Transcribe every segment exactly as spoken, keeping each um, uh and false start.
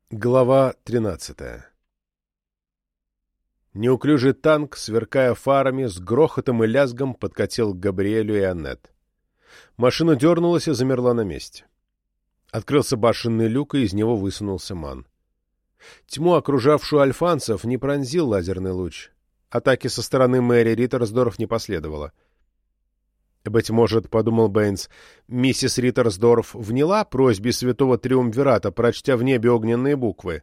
Глава тринадцатая. Неуклюжий танк, сверкая фарами, с грохотом и лязгом подкатил к Габриэлю и Аннет. Машина дернулась и замерла на месте. Открылся башенный люк, и из него высунулся Ман. Тьму, окружавшую альфанцев, не пронзил лазерный луч. Атаки со стороны Мэри Риттерсдорф не последовало. «Быть может, — подумал Бэйнс, — миссис Риттерсдорф вняла просьбе святого Триумвирата, прочтя в небе огненные буквы.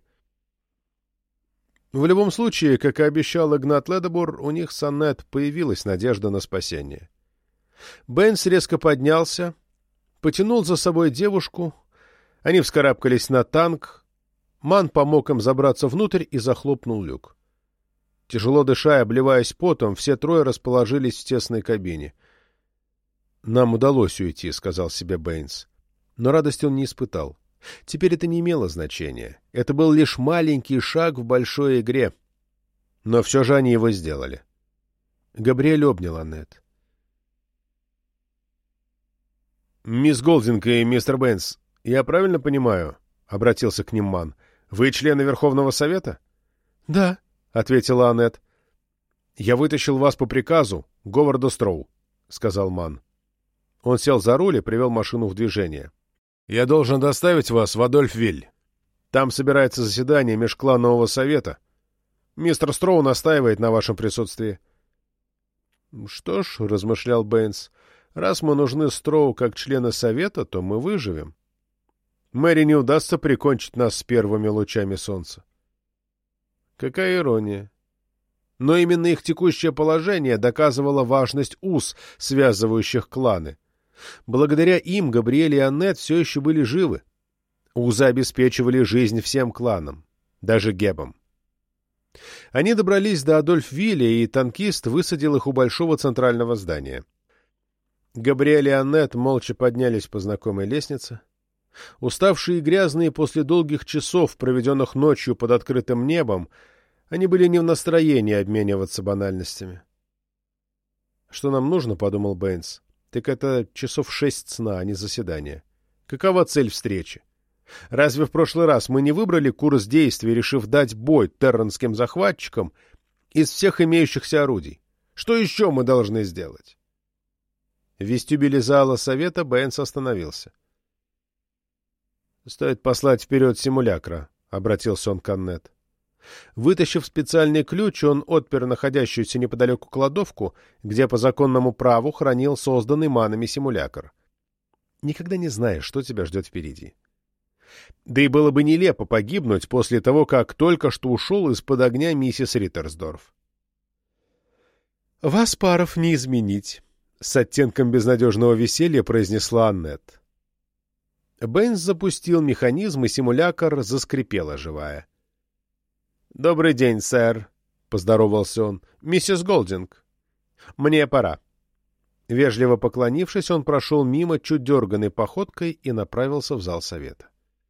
В любом случае, как и обещал Игнат Ледобур, у них с Аннет появилась надежда на спасение. Бэйнс резко поднялся, потянул за собой девушку, они вскарабкались на танк, Ман помог им забраться внутрь и захлопнул люк. Тяжело дыша и обливаясь потом, все трое расположились в тесной кабине. «Нам удалось уйти», — сказал себе Бэйнс. Но радости он не испытал. Теперь это не имело значения. Это был лишь маленький шаг в большой игре. Но все же они его сделали. Габриэль обнял Аннет. «Мисс Голдинг и мистер Бэйнс, я правильно понимаю?» — обратился к ним Ман. «Вы члены Верховного Совета?» «Да», — ответила Аннет. «Я вытащил вас по приказу Говарда Строу», — сказал Ман. Он сел за руль и привел машину в движение. «Я должен доставить вас в Адольфвиль. Там собирается заседание межкланового совета. Мистер Строу настаивает на вашем присутствии». «Что ж», — размышлял Бэйнс, — «раз мы нужны Строу как члены совета, то мы выживем. Мэри не удастся прикончить нас с первыми лучами солнца». Какая ирония. Но именно их текущее положение доказывало важность уз, связывающих кланы. Благодаря им Габриэль и Аннет все еще были живы. Узы обеспечивали жизнь всем кланам, даже Гебам. Они добрались до Адольфвилля, и танкист высадил их у большого центрального здания. Габриэль и Аннет молча поднялись по знакомой лестнице. Уставшие и грязные после долгих часов, проведенных ночью под открытым небом, они были не в настроении обмениваться банальностями. «Что нам нужно, — подумал Бэйнс, — так это часов шесть сна, а не заседание. Какова цель встречи? Разве в прошлый раз мы не выбрали курс действий, решив дать бой терранским захватчикам из всех имеющихся орудий? Что еще мы должны сделать?» В вестибюле зала совета Бэйнс остановился. «Стоит послать вперед симулякра», — обратился он к Аннет. Вытащив специальный ключ, он отпер находящуюся неподалеку кладовку, где по законному праву хранил созданный манами симулякр. Никогда не знаешь, что тебя ждет впереди. Да и было бы нелепо погибнуть после того, как только что ушел из-под огня миссис Риттерсдорф. «Вас, паров, не изменить», — с оттенком безнадежного веселья произнесла Аннет. Бэйнс запустил механизм, и симулякр заскрипел, оживая. «Добрый день, сэр», — поздоровался он. «Миссис Голдинг, мне пора». Вежливо поклонившись, он прошел мимо чуть дерганной походкой и направился в зал совета.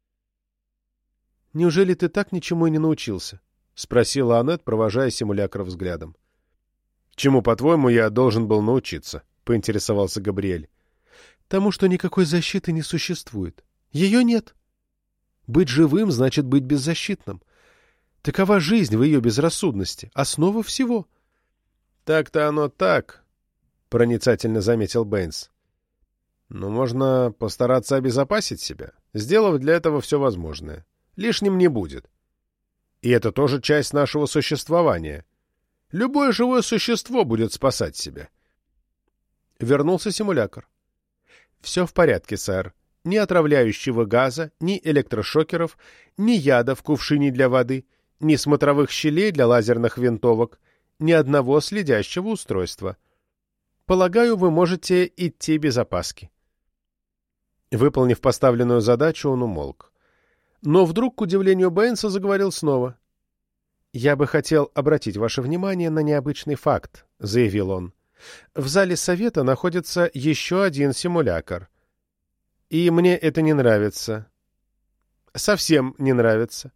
«Неужели ты так ничему и не научился?» — спросила Аннет, провожая симулякр взглядом. «Чему, по-твоему, я должен был научиться?» — поинтересовался Габриэль. «Тому, что никакой защиты не существует. Ее нет. Быть живым значит быть беззащитным. Такова жизнь в ее безрассудности, основа всего». «Так-то оно так», — проницательно заметил Бэйнс. «Но можно постараться обезопасить себя, сделав для этого все возможное. Лишним не будет. И это тоже часть нашего существования. Любое живое существо будет спасать себя». Вернулся симулякр. «Все в порядке, сэр. Ни отравляющего газа, ни электрошокеров, ни яда в кувшине для воды, ни смотровых щелей для лазерных винтовок, ни одного следящего устройства. Полагаю, вы можете идти без опаски». Выполнив поставленную задачу, он умолк. Но вдруг, к удивлению Бэйнса, заговорил снова. «Я бы хотел обратить ваше внимание на необычный факт», — заявил он. «В зале совета находится еще один симулякр. И мне это не нравится. Совсем не нравится».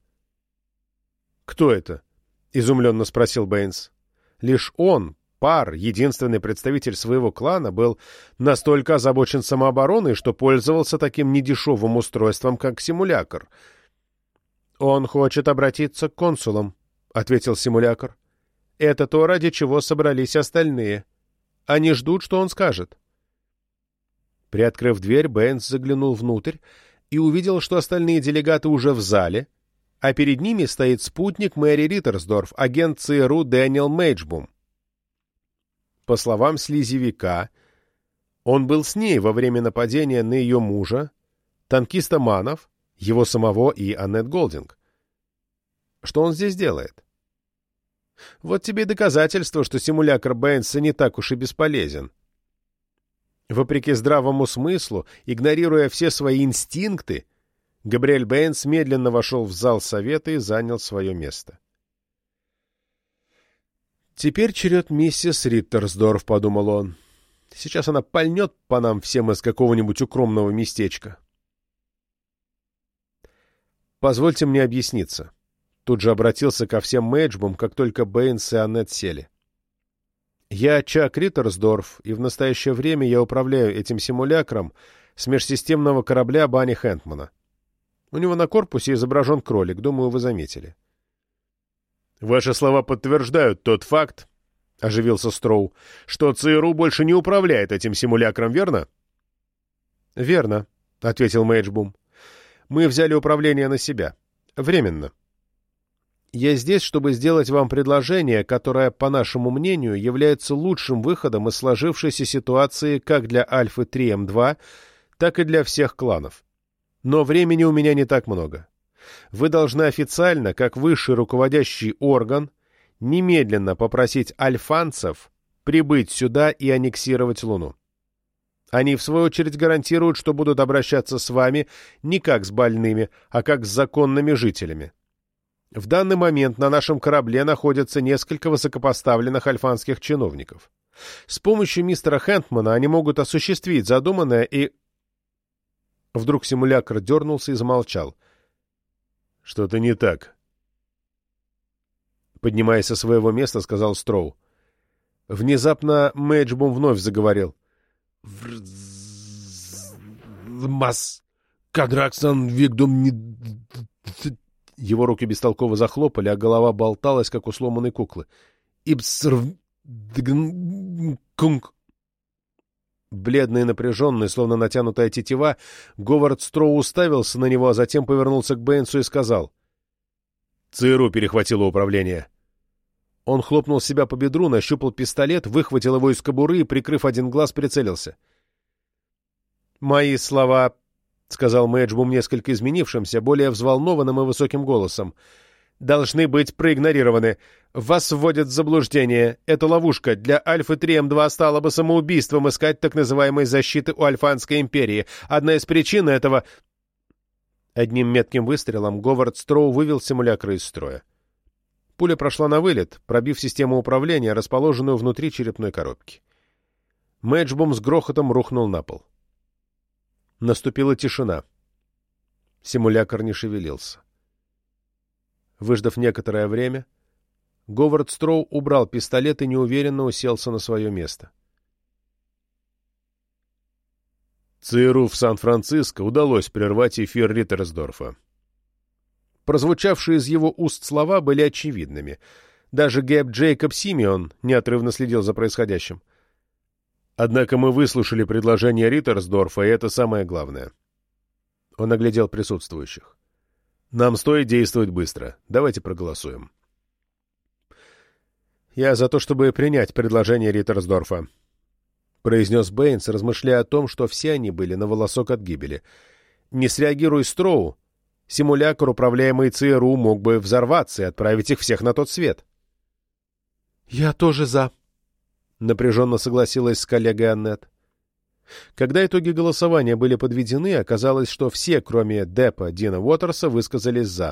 «Кто это?» — изумленно спросил Бэйнс. Лишь он, Пар, единственный представитель своего клана, был настолько озабочен самообороной, что пользовался таким недешевым устройством, как симулякр. «Он хочет обратиться к консулам», — ответил симулякр. «Это то, ради чего собрались остальные. Они ждут, что он скажет». Приоткрыв дверь, Бэйнс заглянул внутрь и увидел, что остальные делегаты уже в зале, а перед ними стоит спутник Мэри Риттерсдорф, агент ЦРУ Дэниел Мейджбум. По словам слизевика, он был с ней во время нападения на ее мужа, танкиста Манов, его самого и Аннет Голдинг. Что он здесь делает? Вот тебе и доказательство, что симулякр Бэйнса не так уж и бесполезен. Вопреки здравому смыслу, игнорируя все свои инстинкты, Габриэль Бэйнс медленно вошел в зал совета и занял свое место. «Теперь черед миссис Риттерсдорф», — подумал он. «Сейчас она пальнет по нам всем из какого-нибудь укромного местечка». «Позвольте мне объясниться». Тут же обратился ко всем Мейджбум, как только Бэйнс и Аннет сели. «Я Чак Риттерсдорф, и в настоящее время я управляю этим симулякром с межсистемного корабля Банни Хэнтмана. У него на корпусе изображен кролик, думаю, вы заметили». «Ваши слова подтверждают тот факт, — оживился Строу, — что ЦРУ больше не управляет этим симулякром, верно?» «Верно», — ответил Мейджбум. «Мы взяли управление на себя. Временно. Я здесь, чтобы сделать вам предложение, которое, по нашему мнению, является лучшим выходом из сложившейся ситуации как для Альфы три эм два, так и для всех кланов. Но времени у меня не так много. Вы должны официально, как высший руководящий орган, немедленно попросить альфанцев прибыть сюда и аннексировать Луну. Они, в свою очередь, гарантируют, что будут обращаться с вами не как с больными, а как с законными жителями. В данный момент на нашем корабле находятся несколько высокопоставленных альфанских чиновников. С помощью мистера Хэнтмана они могут осуществить задуманное и...» Вдруг симулякр дернулся и замолчал. «Что-то не так», — поднимаясь со своего места, сказал Строу. Внезапно Мейджбум вновь заговорил. «Мас... Кадраксан Вигдум не...» Его руки бестолково захлопали, а голова болталась, как у сломанной куклы. «Ипсрв... Кунг...» Бледный и напряженный, словно натянутая тетива, Говард Строу уставился на него, а затем повернулся к Бэйнсу и сказал: «ЦРУ перехватило управление». Он хлопнул себя по бедру, нащупал пистолет, выхватил его из кобуры и, прикрыв один глаз, прицелился. «Мои слова», — сказал Мейджбум несколько изменившимся, более взволнованным и высоким голосом, — «должны быть проигнорированы. Вас вводят в заблуждение. Это ловушка. Для Альфы три эм два стало бы самоубийством искать так называемой защиты у Альфанской империи. Одна из причин этого...» Одним метким выстрелом Говард Строу вывел симулякры из строя. Пуля прошла на вылет, пробив систему управления, расположенную внутри черепной коробки. Мейджбум с грохотом рухнул на пол. Наступила тишина. Симулякр не шевелился. Выждав некоторое время, Говард Строу убрал пистолет и неуверенно уселся на свое место. ЦРУ в Сан-Франциско удалось прервать эфир Риттерсдорфа. Прозвучавшие из его уст слова были очевидными. Даже Гэб Джейкоб Симеон неотрывно следил за происходящим. Однако мы выслушали предложение Риттерсдорфа, и это самое главное. Он оглядел присутствующих. Нам стоит действовать быстро. Давайте проголосуем. «Я за то, чтобы принять предложение Риттерсдорфа», — произнес Бэйнс, размышляя о том, что все они были на волосок от гибели. «Не среагируй Строу, симулякр, управляемый ЦРУ, мог бы взорваться и отправить их всех на тот свет». «Я тоже за», — напряженно согласилась с коллегой Аннет. Когда итоги голосования были подведены, оказалось, что все, кроме Деппа Дина Уотерса, высказались «за».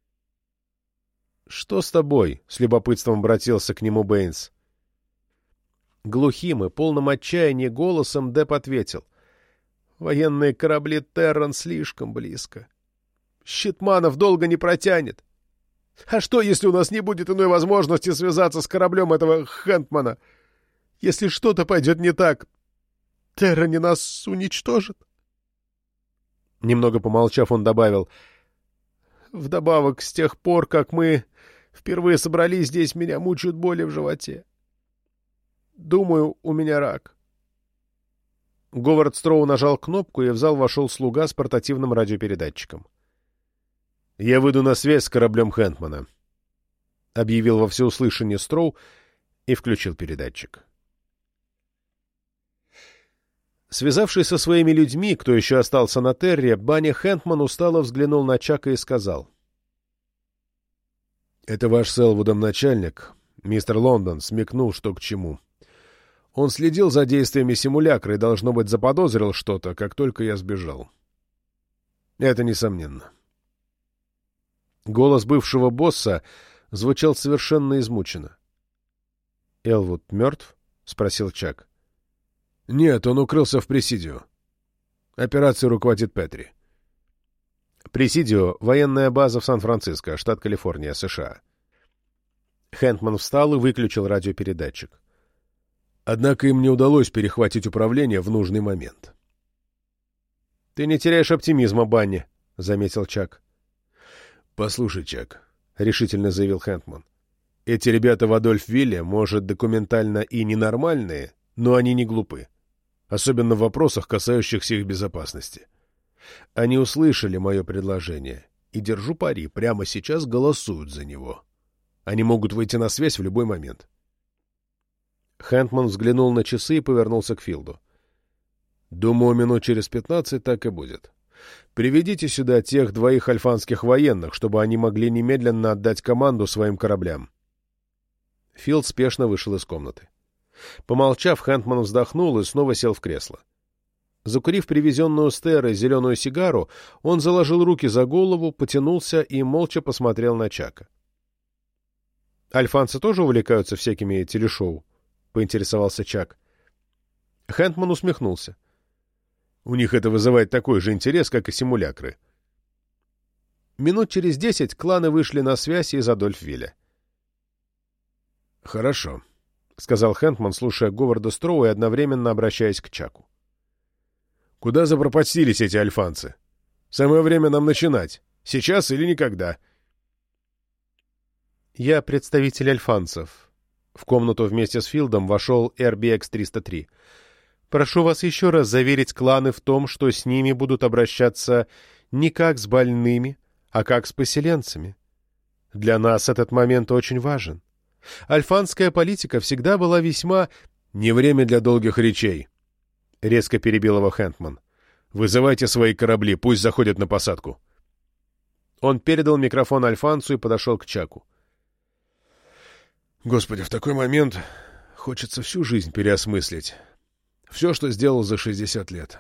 «Что с тобой?» — с любопытством обратился к нему Бэйнс. Глухим и полным отчаяния голосом Депп ответил: «Военные корабли Терран слишком близко. Щитманов долго не протянет. А что, если у нас не будет иной возможности связаться с кораблем этого Хэнтмана? Если что-то пойдет не так, Терране нас уничтожит». Немного помолчав, он добавил: Вдобавок, с тех пор, как мы впервые собрались здесь, меня мучают боли в животе. Думаю, у меня рак». Говард Строу нажал кнопку, и в зал вошел слуга с портативным радиопередатчиком. «Я выйду на связь с кораблем Хэнтмана», — объявил во всеуслышание Строу и включил передатчик. Связавшись со своими людьми, кто еще остался на Терре, Банни Хэнтман устало взглянул на Чака и сказал: «Это ваш с Элвудом начальник, мистер Лондон, смекнул, что к чему. Он следил за действиями симулякра и, должно быть, заподозрил что-то, как только я сбежал. Это несомненно». Голос бывшего босса звучал совершенно измученно. «Элвуд мертв?» — спросил Чак. «Нет, он укрылся в Пресидио. Операцией руководит Петри». Пресидио — военная база в Сан-Франциско, штат Калифорния, США. Хэнтман встал и выключил радиопередатчик. Однако им не удалось перехватить управление в нужный момент. «Ты не теряешь оптимизма, Банни», — заметил Чак. «Послушай, Чак», — решительно заявил Хэнтман, — «эти ребята в Адольфвилле, может, документально и ненормальные, но они не глупы, особенно в вопросах, касающихся их безопасности. Они услышали мое предложение, и, держу пари, прямо сейчас голосуют за него. Они могут выйти на связь в любой момент». Хэнтман взглянул на часы и повернулся к Филду. «Думаю, минут через пятнадцать так и будет. Приведите сюда тех двоих альфанских военных, чтобы они могли немедленно отдать команду своим кораблям». Филд спешно вышел из комнаты. Помолчав, Хэнтман вздохнул и снова сел в кресло. Закурив привезенную с Терры зеленую сигару, он заложил руки за голову, потянулся и молча посмотрел на Чака. «Альфанцы тоже увлекаются всякими телешоу?» — поинтересовался Чак. Хэнтман усмехнулся. «У них это вызывает такой же интерес, как и симулякры». Минут через десять кланы вышли на связь из Адольфвилля. «Хорошо», — сказал Хэнтман, слушая Говарда Строу и одновременно обращаясь к Чаку. «Куда запропастились эти альфанцы? Самое время нам начинать. Сейчас или никогда». «Я представитель альфанцев». В комнату вместе с Филдом вошел эр би экс триста три. «Прошу вас еще раз заверить кланы в том, что с ними будут обращаться не как с больными, а как с поселенцами. Для нас этот момент очень важен. Альфанская политика всегда была весьма...» «Не время для долгих речей», — резко перебил его Хэнтман. «Вызывайте свои корабли, пусть заходят на посадку». Он передал микрофон альфанцу и подошел к Чаку. «Господи, в такой момент хочется всю жизнь переосмыслить. Все, что сделал за шестьдесят лет».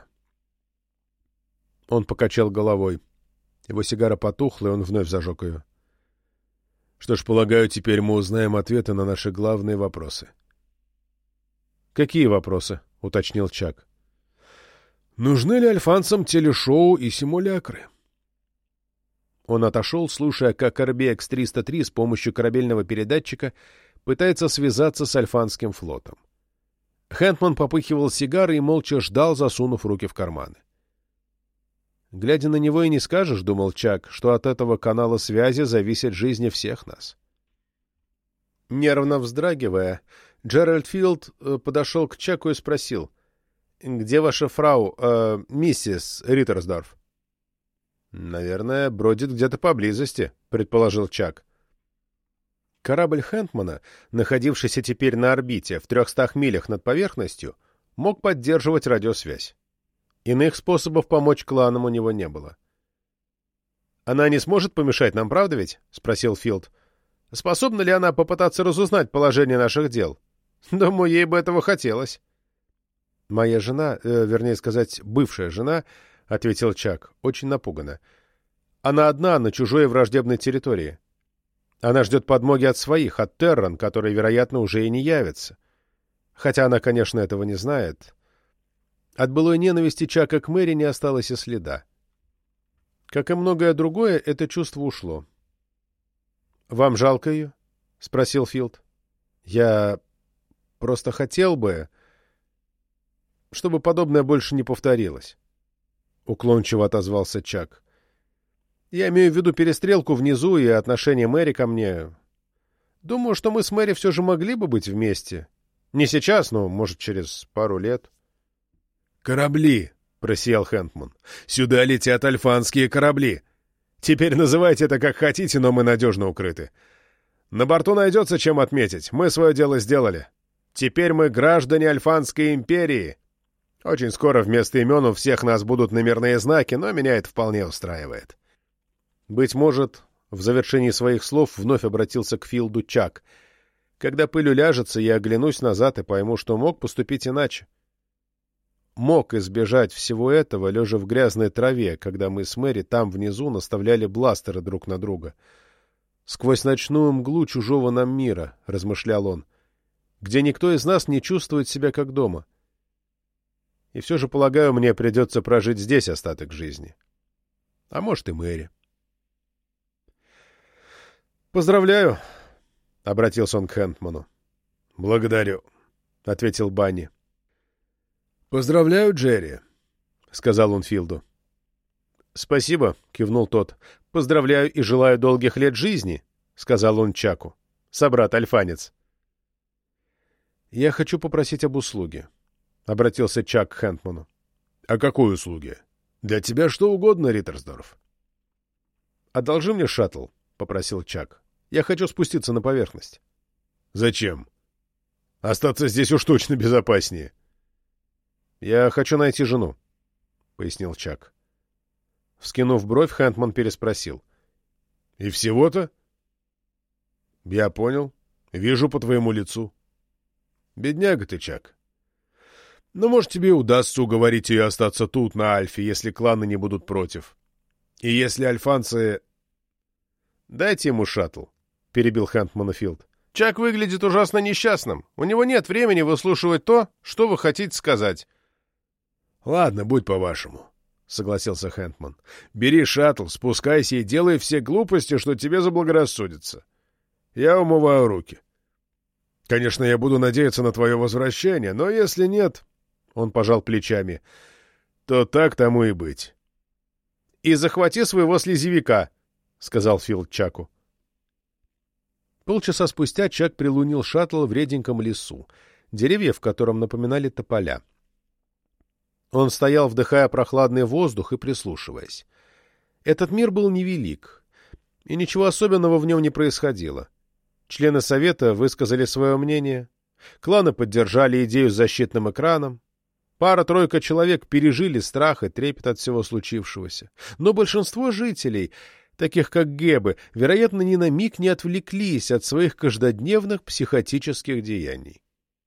Он покачал головой. Его сигара потухла, и он вновь зажег ее. «Что ж, полагаю, теперь мы узнаем ответы на наши главные вопросы». «Какие вопросы?» — уточнил Чак. «Нужны ли альфанцам телешоу и симулякры?» Он отошел, слушая, как эр би экс триста три с помощью корабельного передатчика пытается связаться с альфанским флотом. Хэнтман попыхивал сигарой и молча ждал, засунув руки в карманы. «Глядя на него, и не скажешь, — думал Чак, — что от этого канала связи зависят жизни всех нас». Нервно вздрагивая, Джеральд Филд подошел к Чаку и спросил: «Где ваша фрау, э, миссис Риттерсдорф?» «Наверное, бродит где-то поблизости», — предположил Чак. Корабль Хэнтмана, находившийся теперь на орбите в трехстах милях над поверхностью, мог поддерживать радиосвязь. Иных способов помочь кланам у него не было. «Она не сможет помешать нам, правда ведь?» — спросил Филд. «Способна ли она попытаться разузнать положение наших дел? Думаю, ей бы этого хотелось». «Моя жена, э, вернее сказать, бывшая жена, — ответил Чак, — очень напугана. Она одна на чужой враждебной территории. Она ждет подмоги от своих, от Терран, которые, вероятно, уже и не явятся. Хотя она, конечно, этого не знает. От былой ненависти Чака к Мэри не осталось и следа. Как и многое другое, это чувство ушло. «Вам жалко ее?» — спросил Филд. «Я просто хотел бы, чтобы подобное больше не повторилось», — уклончиво отозвался Чак. Я имею в виду перестрелку внизу и отношение Мэри ко мне. Думаю, что мы с Мэри все же могли бы быть вместе. Не сейчас, но, может, через пару лет. «Корабли!» — просиял Хэндман. «Сюда летят альфанские корабли. Теперь называйте это как хотите, но мы надежно укрыты. На борту найдется чем отметить. Мы свое дело сделали. Теперь мы граждане Альфанской империи. Очень скоро вместо имен у всех нас будут номерные знаки, но меня это вполне устраивает». Быть может, в завершении своих слов вновь обратился к Филду Чак. «Когда пыль уляжется, я оглянусь назад и пойму, что мог поступить иначе. Мог избежать всего этого, лежа в грязной траве, когда мы с Мэри там внизу наставляли бластеры друг на друга. Сквозь ночную мглу чужого нам мира, — размышлял он, — где никто из нас не чувствует себя как дома. И все же, полагаю, мне придется прожить здесь остаток жизни. А может, и Мэри. «Поздравляю», — обратился он к Хэндману. «Благодарю», — ответил Банни. «Поздравляю, Джерри», — сказал он Филду. «Спасибо», — кивнул тот. «Поздравляю и желаю долгих лет жизни», — сказал он Чаку. «Собрат-альфанец». «Я хочу попросить об услуге», — обратился Чак к Хэндману. «О какой услуге? Для тебя что угодно, Риттерсдорф». «Одолжи мне шаттл», — попросил Чак. «Я хочу спуститься на поверхность». «Зачем? Остаться здесь уж точно безопаснее». «Я хочу найти жену», — пояснил Чак. Вскинув бровь, Хэндман переспросил. «И всего-то?» «Я понял. Вижу по твоему лицу». «Бедняга ты, Чак. Но, может, тебе удастся уговорить ее остаться тут, на Альфе, если кланы не будут против. И если альфанцы...» «Дайте ему шаттл», — перебил Хэндмана Филд. «Чак выглядит ужасно несчастным. У него нет времени выслушивать то, что вы хотите сказать». «Ладно, будь по-вашему», — согласился Хэндман. «Бери шаттл, спускайся и делай все глупости, что тебе заблагорассудится. Я умываю руки. Конечно, я буду надеяться на твое возвращение, но если нет...» — он пожал плечами. «То так тому и быть». «И захвати своего слезевика», — сказал Филд Чаку. Полчаса спустя Чак прилунил шаттл в реденьком лесу, деревья в котором напоминали тополя. Он стоял, вдыхая прохладный воздух и прислушиваясь. Этот мир был невелик, и ничего особенного в нем не происходило. Члены Совета высказали свое мнение, кланы поддержали идею с защитным экраном, пара-тройка человек пережили страх и трепет от всего случившегося. Но большинство жителей, таких как Гебы, вероятно, ни на миг не отвлеклись от своих каждодневных психотических деяний.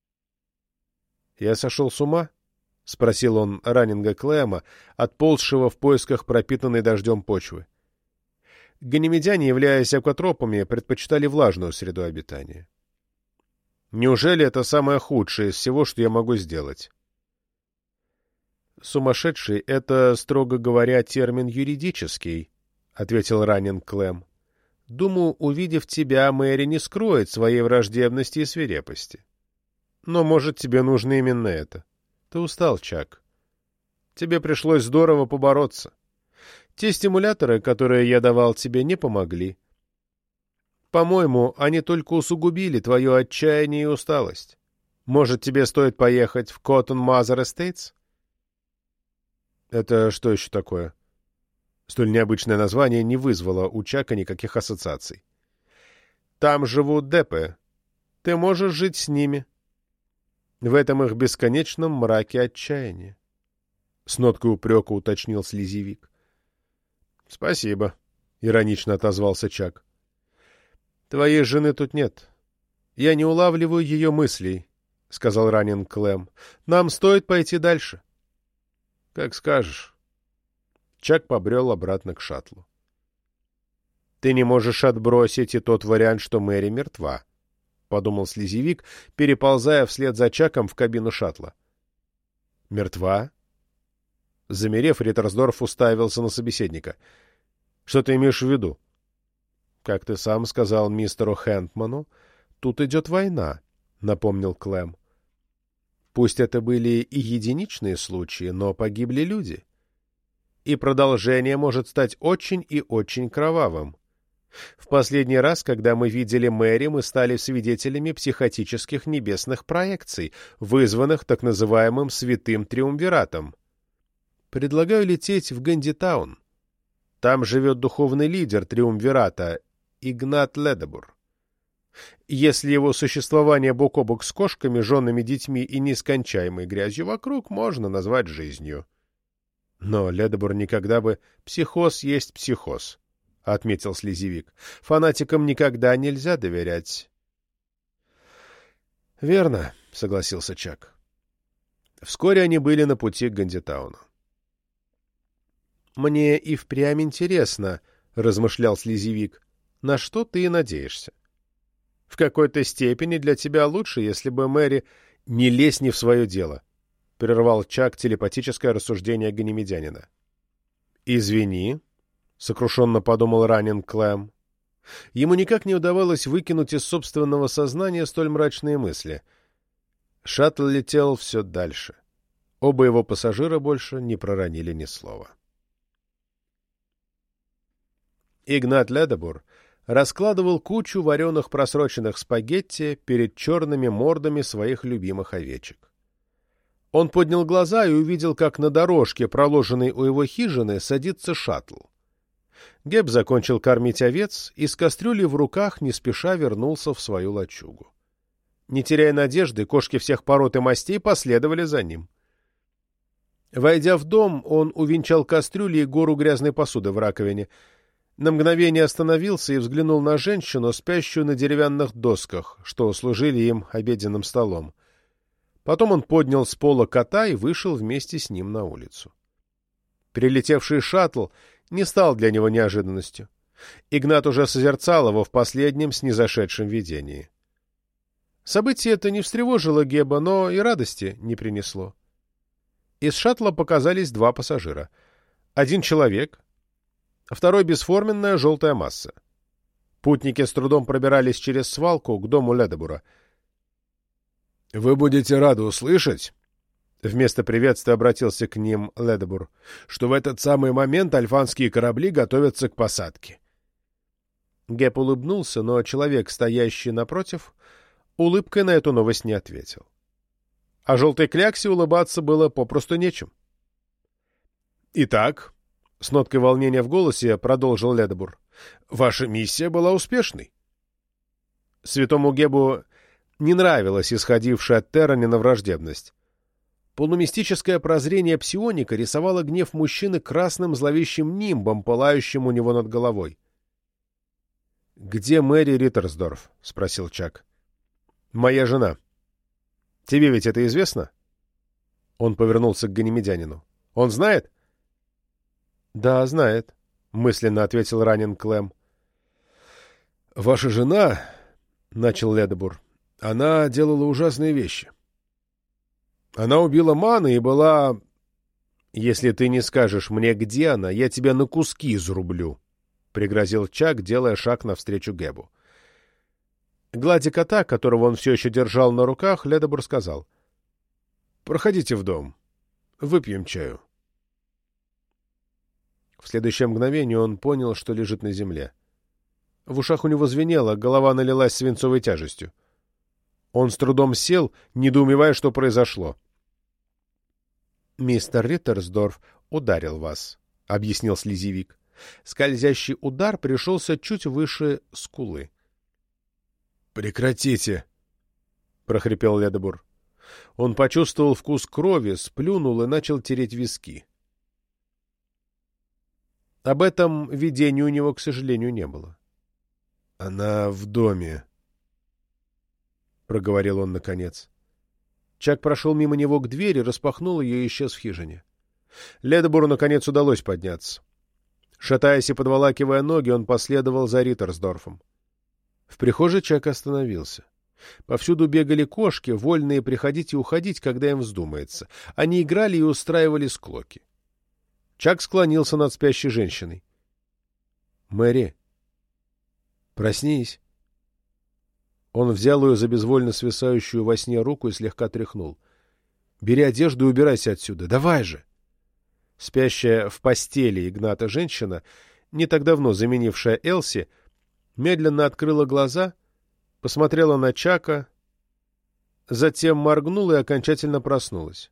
«Я сошел с ума?» — спросил он Раннинга Клэма, отползшего в поисках пропитанной дождем почвы. Ганимедяне, являясь акватропами, предпочитали влажную среду обитания. «Неужели это самое худшее из всего, что я могу сделать?» «Сумасшедший — это, строго говоря, термин юридический», — ответил Раннинг Клэм. «Думаю, увидев тебя, Мэри не скроет своей враждебности и свирепости. Но, может, тебе нужно именно это. Ты устал, Чак. Тебе пришлось здорово побороться. Те стимуляторы, которые я давал тебе, не помогли. По-моему, они только усугубили твое отчаяние и усталость. Может, тебе стоит поехать в Cotton Mather Estates?» «Это что еще такое?» Столь необычное название не вызвало у Чака никаких ассоциаций. «Там живут депы. Ты можешь жить с ними. В этом их бесконечном мраке отчаяния», — с ноткой упрека уточнил слезевик. «Спасибо», — иронично отозвался Чак. «Твоей жены тут нет. Я не улавливаю ее мыслей», — сказал Раннинг Клэм. «Нам стоит пойти дальше». «Как скажешь». Чак побрел обратно к шаттлу. «Ты не можешь отбросить и тот вариант, что Мэри мертва», — подумал слезевик, переползая вслед за Чаком в кабину шаттла. «Мертва?» Замерев, Риттерсдорф уставился на собеседника. «Что ты имеешь в виду?» «Как ты сам сказал мистеру Хэндману, тут идет война», — напомнил Клэм. «Пусть это были и единичные случаи, но погибли люди. и продолжение может стать очень и очень кровавым. В последний раз, когда мы видели Мэри, мы стали свидетелями психотических небесных проекций, вызванных так называемым Святым Триумвиратом. Предлагаю лететь в Гандитаун. Там живет духовный лидер Триумвирата, Игнат Ледебур. Если его существование бок о бок с кошками, женами, детьми и нескончаемой грязью вокруг можно назвать жизнью. Но Ледебур никогда бы... Психоз есть психоз, — отметил слезевик. Фанатикам никогда нельзя доверять. — Верно, — согласился Чак. Вскоре они были на пути к Гандитауну. — Мне и впрямь интересно, — размышлял слезевик, — на что ты надеешься? В какой-то степени для тебя лучше, если бы Мэри... — Не лезь не в свое дело, — прервал Чак телепатическое рассуждение ганимедянина. — Извини, — сокрушенно подумал ранен Клэм. Ему никак не удавалось выкинуть из собственного сознания столь мрачные мысли. Шаттл летел все дальше. Оба его пассажира больше не проронили ни слова. Игнат Ледебур раскладывал кучу вареных просроченных спагетти перед черными мордами своих любимых овечек. Он поднял глаза и увидел, как на дорожке, проложенной у его хижины, садится шаттл. Геб закончил кормить овец и с кастрюлей в руках не спеша вернулся в свою лачугу. Не теряя надежды, кошки всех пород и мастей последовали за ним. Войдя в дом, он увенчал кастрюлей гору грязной посуды в раковине. На мгновение остановился и взглянул на женщину, спящую на деревянных досках, что служили им обеденным столом. Потом он поднял с пола кота и вышел вместе с ним на улицу. Прилетевший шаттл не стал для него неожиданностью. Игнат уже созерцал его в последнем снизошедшем видении. Событие это не встревожило Геба, но и радости не принесло. Из шаттла показались два пассажира. Один человек, а второй — бесформенная желтая масса. Путники с трудом пробирались через свалку к дому Ледебура. — Вы будете рады услышать, — вместо приветствия обратился к ним Ледебур, — что в этот самый момент альфанские корабли готовятся к посадке. Геб улыбнулся, но человек, стоящий напротив, улыбкой на эту новость не ответил. А желтой кляксе улыбаться было попросту нечем. — Итак, — с ноткой волнения в голосе продолжил Ледебур, — ваша миссия была успешной. Святому Гебу не нравилась исходившая от Терранина враждебность. Полумистическое прозрение псионика рисовало гнев мужчины красным зловещим нимбом, пылающим у него над головой. — Где Мэри Риттерсдорф? — спросил Чак. — Моя жена. Тебе ведь это известно? Он повернулся к ганимедянину. — Он знает? — Да, знает, — мысленно ответил ранен Клэм. — Ваша жена, — начал Ледебур, — она делала ужасные вещи. Она убила Мана и была... Если ты не скажешь мне, где она, я тебя на куски изрублю, — пригрозил Чак, делая шаг навстречу Гебу. Гладя кота, которого он все еще держал на руках, Ледебур сказал: — Проходите в дом. Выпьем чаю. В следующее мгновение он понял, что лежит на земле. В ушах у него звенело, голова налилась свинцовой тяжестью. Он с трудом сел, недоумевая, что произошло. — Мистер Риттерсдорф ударил вас, — объяснил слезевик. Скользящий удар пришелся чуть выше скулы. — Прекратите! — прохрипел Ледебур. Он почувствовал вкус крови, сплюнул и начал тереть виски. Об этом видении у него, к сожалению, не было. — Она в доме, — проговорил он наконец. Чак прошел мимо него к двери, распахнул ее и исчез в хижине. Ледебуру, наконец, удалось подняться. Шатаясь и подволакивая ноги, он последовал за Риттерсдорфом. В прихожей Чак остановился. Повсюду бегали кошки, вольные приходить и уходить, когда им вздумается. Они играли и устраивали склоки. Чак склонился над спящей женщиной. — Мэри, проснись. Он взял ее за безвольно свисающую во сне руку и слегка тряхнул. — Бери одежду и убирайся отсюда. Давай же! Спящая в постели Игната женщина, не так давно заменившая Элси, медленно открыла глаза, посмотрела на Чака, затем моргнула и окончательно проснулась.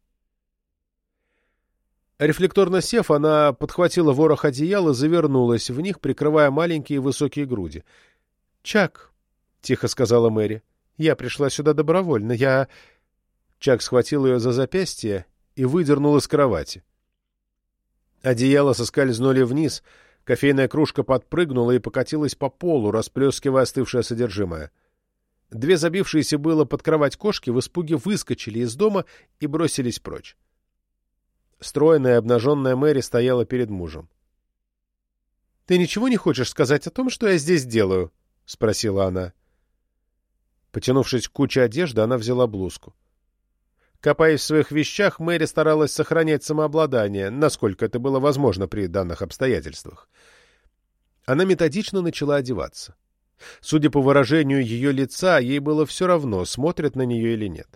Рефлекторно сев, она подхватила ворох одеял и завернулась в них, прикрывая маленькие высокие груди. — Чак, — тихо сказала Мэри, — я пришла сюда добровольно. Я... Чак схватил ее за запястье и выдернул из кровати. Одеяло соскользнули вниз, кофейная кружка подпрыгнула и покатилась по полу, расплескивая остывшее содержимое. Две забившиеся было под кровать кошки в испуге выскочили из дома и бросились прочь. Стройная обнаженная Мэри стояла перед мужем. — Ты ничего не хочешь сказать о том, что я здесь делаю? — спросила она. Потянувшись к куче одежды, она взяла блузку. Копаясь в своих вещах, Мэри старалась сохранять самообладание, насколько это было возможно при данных обстоятельствах. Она методично начала одеваться. Судя по выражению ее лица, ей было все равно, смотрят на нее или нет.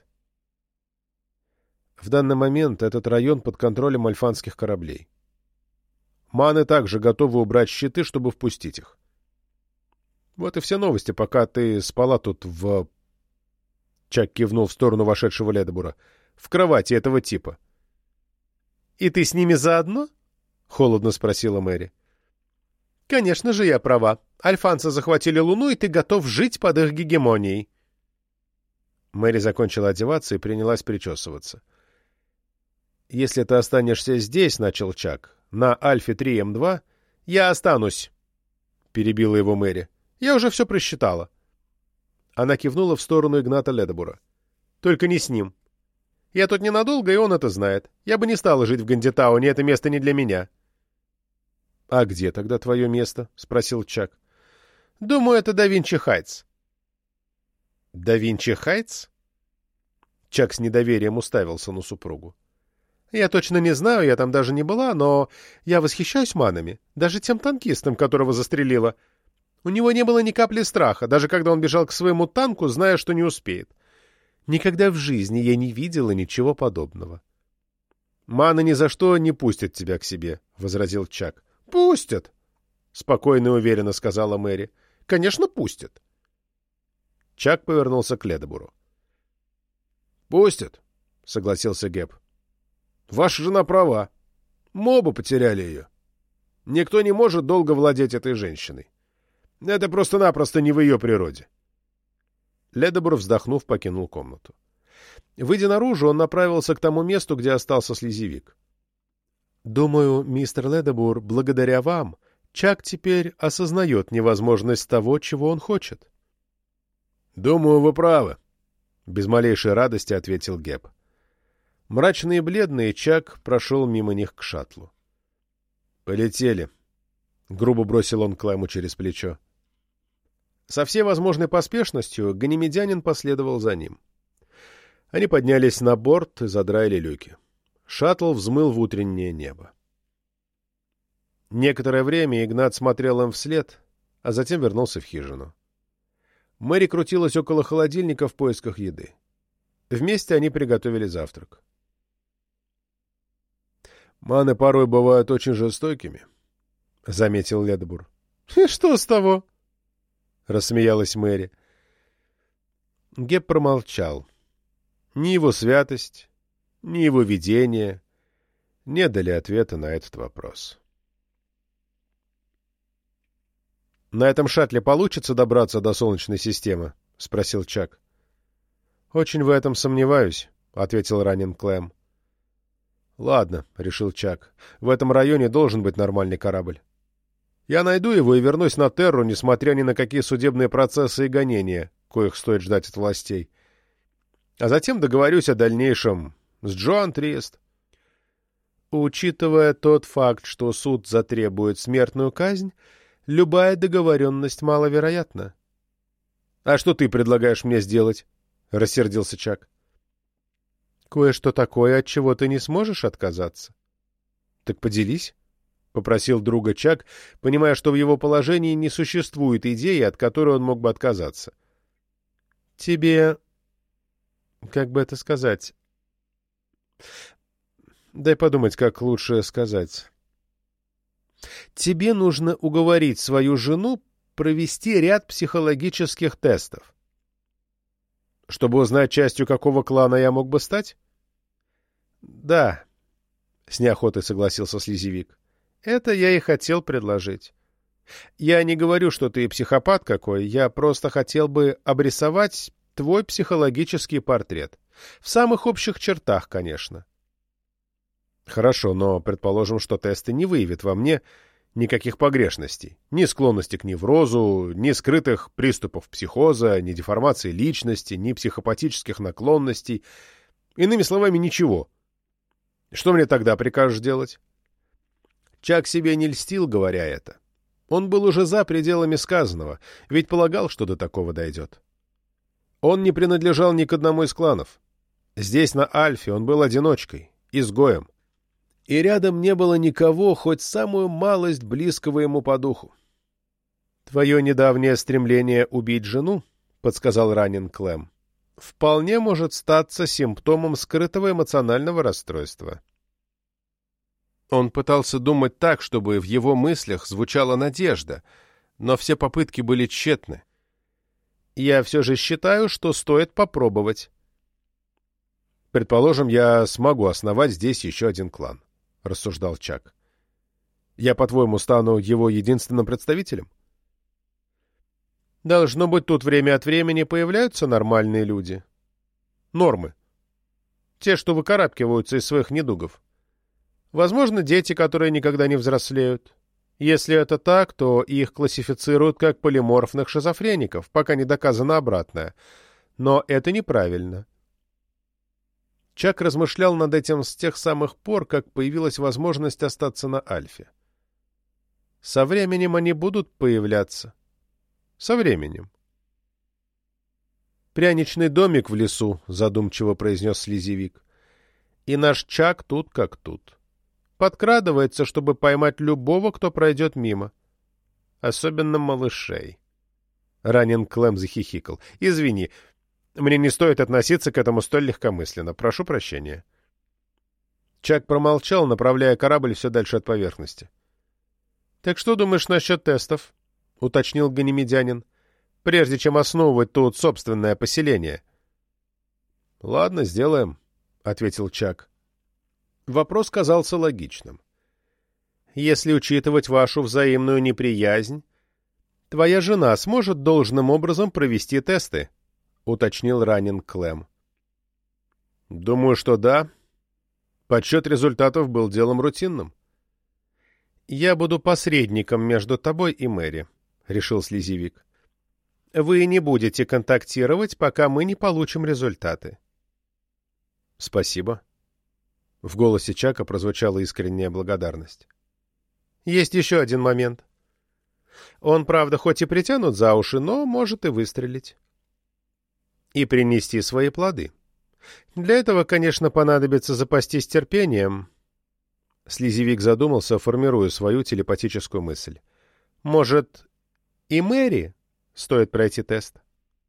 В данный момент этот район под контролем альфанских кораблей. Маны также готовы убрать щиты, чтобы впустить их. Вот и все новости, пока ты спала тут в... Чак кивнул в сторону вошедшего Ледобура. В кровати этого типа. — И ты с ними заодно? — холодно спросила Мэри. — Конечно же, я права. Альфанцы захватили Луну, и ты готов жить под их гегемонией. Мэри закончила одеваться и принялась причесываться. — Если ты останешься здесь, — начал Чак, — на Альфе три М два, я останусь, — перебила его Мэри. — Я уже все просчитала. Она кивнула в сторону Игната Ледобура. — Только не с ним. Я тут ненадолго, и он это знает. Я бы не стала жить в Гандитауне, это место не для меня. — А где тогда твое место? — спросил Чак. — Думаю, это Да-Винчи Хайтс. — Да-Винчи Хайтс? Чак с недоверием уставился на супругу. — Я точно не знаю, я там даже не была, но я восхищаюсь манами, даже тем танкистом, которого застрелила. У него не было ни капли страха, даже когда он бежал к своему танку, зная, что не успеет. Никогда в жизни я не видела ничего подобного. — Маны ни за что не пустят тебя к себе, — возразил Чак. — Пустят, — спокойно и уверенно сказала Мэри. — Конечно, пустят. Чак повернулся к Ледобуру. — Пустят, — согласился Геб. — Ваша жена права. Мы оба потеряли ее. Никто не может долго владеть этой женщиной. Это просто-напросто не в ее природе. Ледобур, вздохнув, покинул комнату. Выйдя наружу, он направился к тому месту, где остался слезевик. — Думаю, мистер Ледобур, благодаря вам, Чак теперь осознает невозможность того, чего он хочет. — Думаю, вы правы, — без малейшей радости ответил Геб. Мрачный и бледный, Чак прошел мимо них к шаттлу. — Полетели, — грубо бросил он Клэму через плечо. Со всей возможной поспешностью ганимедянин последовал за ним. Они поднялись на борт и задраили люки. Шаттл взмыл в утреннее небо. Некоторое время Игнат смотрел им вслед, а затем вернулся в хижину. Мэри крутилась около холодильника в поисках еды. Вместе они приготовили завтрак. — Маны порой бывают очень жестокими, — заметил Ледобур. — И что с того? — рассмеялась Мэри. Геб промолчал. Ни его святость, ни его видение не дали ответа на этот вопрос. — На этом шаттле получится добраться до Солнечной системы? — спросил Чак. — Очень в этом сомневаюсь, — ответил ранен Клэм. — Ладно, — решил Чак, — в этом районе должен быть нормальный корабль. Я найду его и вернусь на Терру, несмотря ни на какие судебные процессы и гонения, коих стоит ждать от властей. А затем договорюсь о дальнейшем с Джоан Триест. Учитывая тот факт, что суд затребует смертную казнь, любая договоренность маловероятна. — А что ты предлагаешь мне сделать? — рассердился Чак. — Кое-что такое, от чего ты не сможешь отказаться. — Так поделись. — попросил друга Чак, понимая, что в его положении не существует идеи, от которой он мог бы отказаться. — Тебе... как бы это сказать... Дай подумать, как лучше сказать. Тебе нужно уговорить свою жену провести ряд психологических тестов. Чтобы узнать, частью какого клана я мог бы стать? Да, с неохотой согласился слезевик. Это я и хотел предложить. Я не говорю, что ты психопат какой, я просто хотел бы обрисовать твой психологический портрет. В самых общих чертах, конечно. Хорошо, но предположим, что тесты не выявят во мне никаких погрешностей. Ни склонности к неврозу, ни скрытых приступов психоза, ни деформации личности, ни психопатических наклонностей. Иными словами, ничего. Что мне тогда прикажешь делать? Чак себе не льстил, говоря это. Он был уже за пределами сказанного, ведь полагал, что до такого дойдет. Он не принадлежал ни к одному из кланов. Здесь, на Альфе, он был одиночкой, изгоем. И рядом не было никого, хоть самую малость близкого ему по духу. «Твое недавнее стремление убить жену, — подсказал ранен Клэм, — вполне может статься симптомом скрытого эмоционального расстройства». Он пытался думать так, чтобы в его мыслях звучала надежда, но все попытки были тщетны. «Я все же считаю, что стоит попробовать». «Предположим, я смогу основать здесь еще один клан», — рассуждал Чак. «Я, по-твоему, стану его единственным представителем?» «Должно быть, тут время от времени появляются нормальные люди. Нормы. Те, что выкарабкиваются из своих недугов. Возможно, дети, которые никогда не взрослеют. Если это так, то их классифицируют как полиморфных шизофреников, пока не доказано обратное. Но это неправильно». Чак размышлял над этим с тех самых пор, как появилась возможность остаться на Альфе. Со временем они будут появляться. Со временем. «Пряничный домик в лесу», — задумчиво произнес слезевик. «И наш Чак тут как тут. Подкрадывается, чтобы поймать любого, кто пройдет мимо. Особенно малышей». Ранен Клэм захихикал. «Извини, мне не стоит относиться к этому столь легкомысленно. Прошу прощения». Чак промолчал, направляя корабль все дальше от поверхности. «Так что думаешь насчет тестов?» — уточнил ганимедянин. «Прежде чем основывать тут собственное поселение». «Ладно, сделаем», — ответил Чак. Вопрос казался логичным. «Если учитывать вашу взаимную неприязнь, твоя жена сможет должным образом провести тесты?» — уточнил ранен Клэм. «Думаю, что да. Подсчет результатов был делом рутинным». «Я буду посредником между тобой и Мэри», — решил слезевик. «Вы не будете контактировать, пока мы не получим результаты». «Спасибо». В голосе Чака прозвучала искренняя благодарность. «Есть еще один момент. Он, правда, хоть и притянут за уши, но может и выстрелить. И принести свои плоды. Для этого, конечно, понадобится запастись терпением». Слезевик задумался, формируя свою телепатическую мысль. «Может, и Мэри стоит пройти тест?»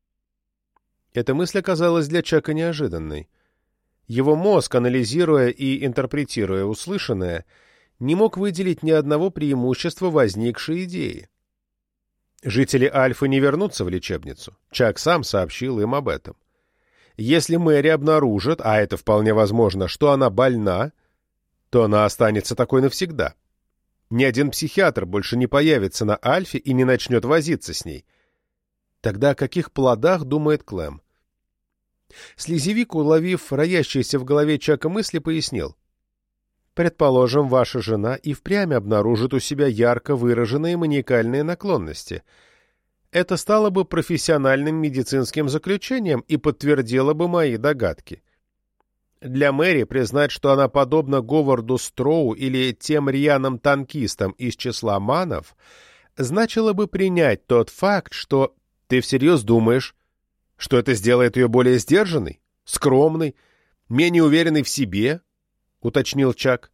Эта мысль оказалась для Чака неожиданной. Его мозг, анализируя и интерпретируя услышанное, не мог выделить ни одного преимущества возникшей идеи. Жители Альфы не вернутся в лечебницу. Чак сам сообщил им об этом. Если Мэри обнаружит, а это вполне возможно, что она больна, то она останется такой навсегда. Ни один психиатр больше не появится на Альфе и не начнет возиться с ней. Тогда о каких плодах думает Клэм? Слезевик, уловив роящиеся в голове Чака мысли, пояснил. «Предположим, ваша жена и впрямь обнаружит у себя ярко выраженные маниакальные наклонности. Это стало бы профессиональным медицинским заключением и подтвердило бы мои догадки. Для Мэри признать, что она подобна Говарду Строу или тем рьяным танкистам из числа манов, значило бы принять тот факт, что ты всерьез думаешь, что это сделает ее более сдержанной, скромной, менее уверенной в себе, — уточнил Чак.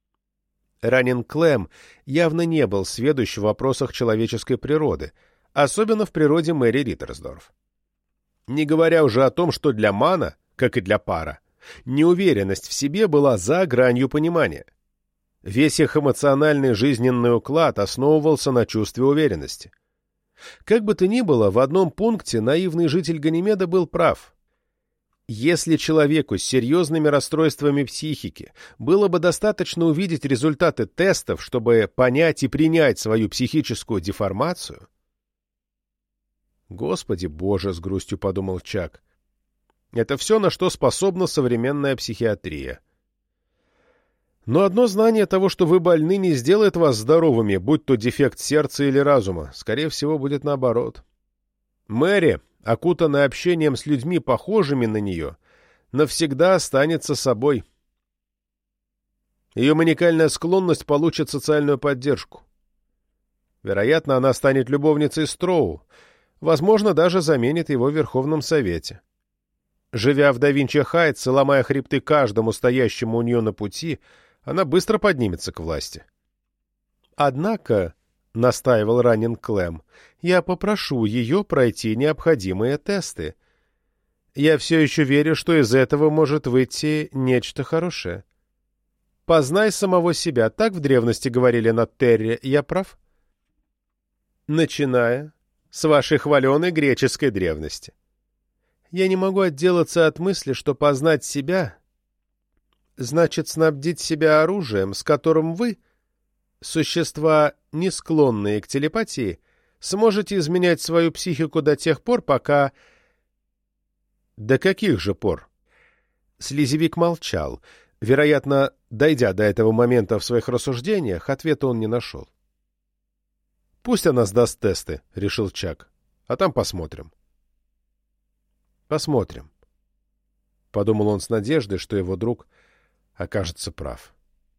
Ранен Клэм явно не был сведущ в вопросах человеческой природы, особенно в природе Мэри Риттерсдорф. Не говоря уже о том, что для Мана, как и для Пара, Неуверенность в себе была за гранью понимания. Весь их эмоциональный жизненный уклад основывался на чувстве уверенности. Как бы то ни было, в одном пункте наивный житель Ганимеда был прав. Если человеку с серьезными расстройствами психики было бы достаточно увидеть результаты тестов, чтобы понять и принять свою психическую деформацию... «Господи Боже!» — с грустью подумал Чак. «Это все, на что способна современная психиатрия. Но одно знание того, что вы больны, не сделает вас здоровыми, будь то дефект сердца или разума. Скорее всего, будет наоборот. Мэри, окутанная общением с людьми, похожими на нее, навсегда останется собой. Ее маниакальная склонность получит социальную поддержку. Вероятно, она станет любовницей Строу, возможно, даже заменит его в Верховном Совете. Живя в Да-Винчи-Хайтс и ломая хребты каждому стоящему у нее на пути, она быстро поднимется к власти. Однако, — настаивал Раннин Клэм, — я попрошу ее пройти необходимые тесты. Я все еще верю, что из этого может выйти нечто хорошее. Познай самого себя, так в древности говорили на Терре, я прав? Начиная с вашей хваленой греческой древности. Я не могу отделаться от мысли, что познать себя значит снабдить себя оружием, с которым вы, существа, не склонные к телепатии, сможете изменять свою психику до тех пор, пока... До каких же пор? Слизевик молчал. Вероятно, дойдя до этого момента в своих рассуждениях, ответа он не нашел. «Пусть она сдаст тесты», — решил Чак, — «а там посмотрим». «Посмотрим», — подумал он с надеждой, что его друг окажется прав.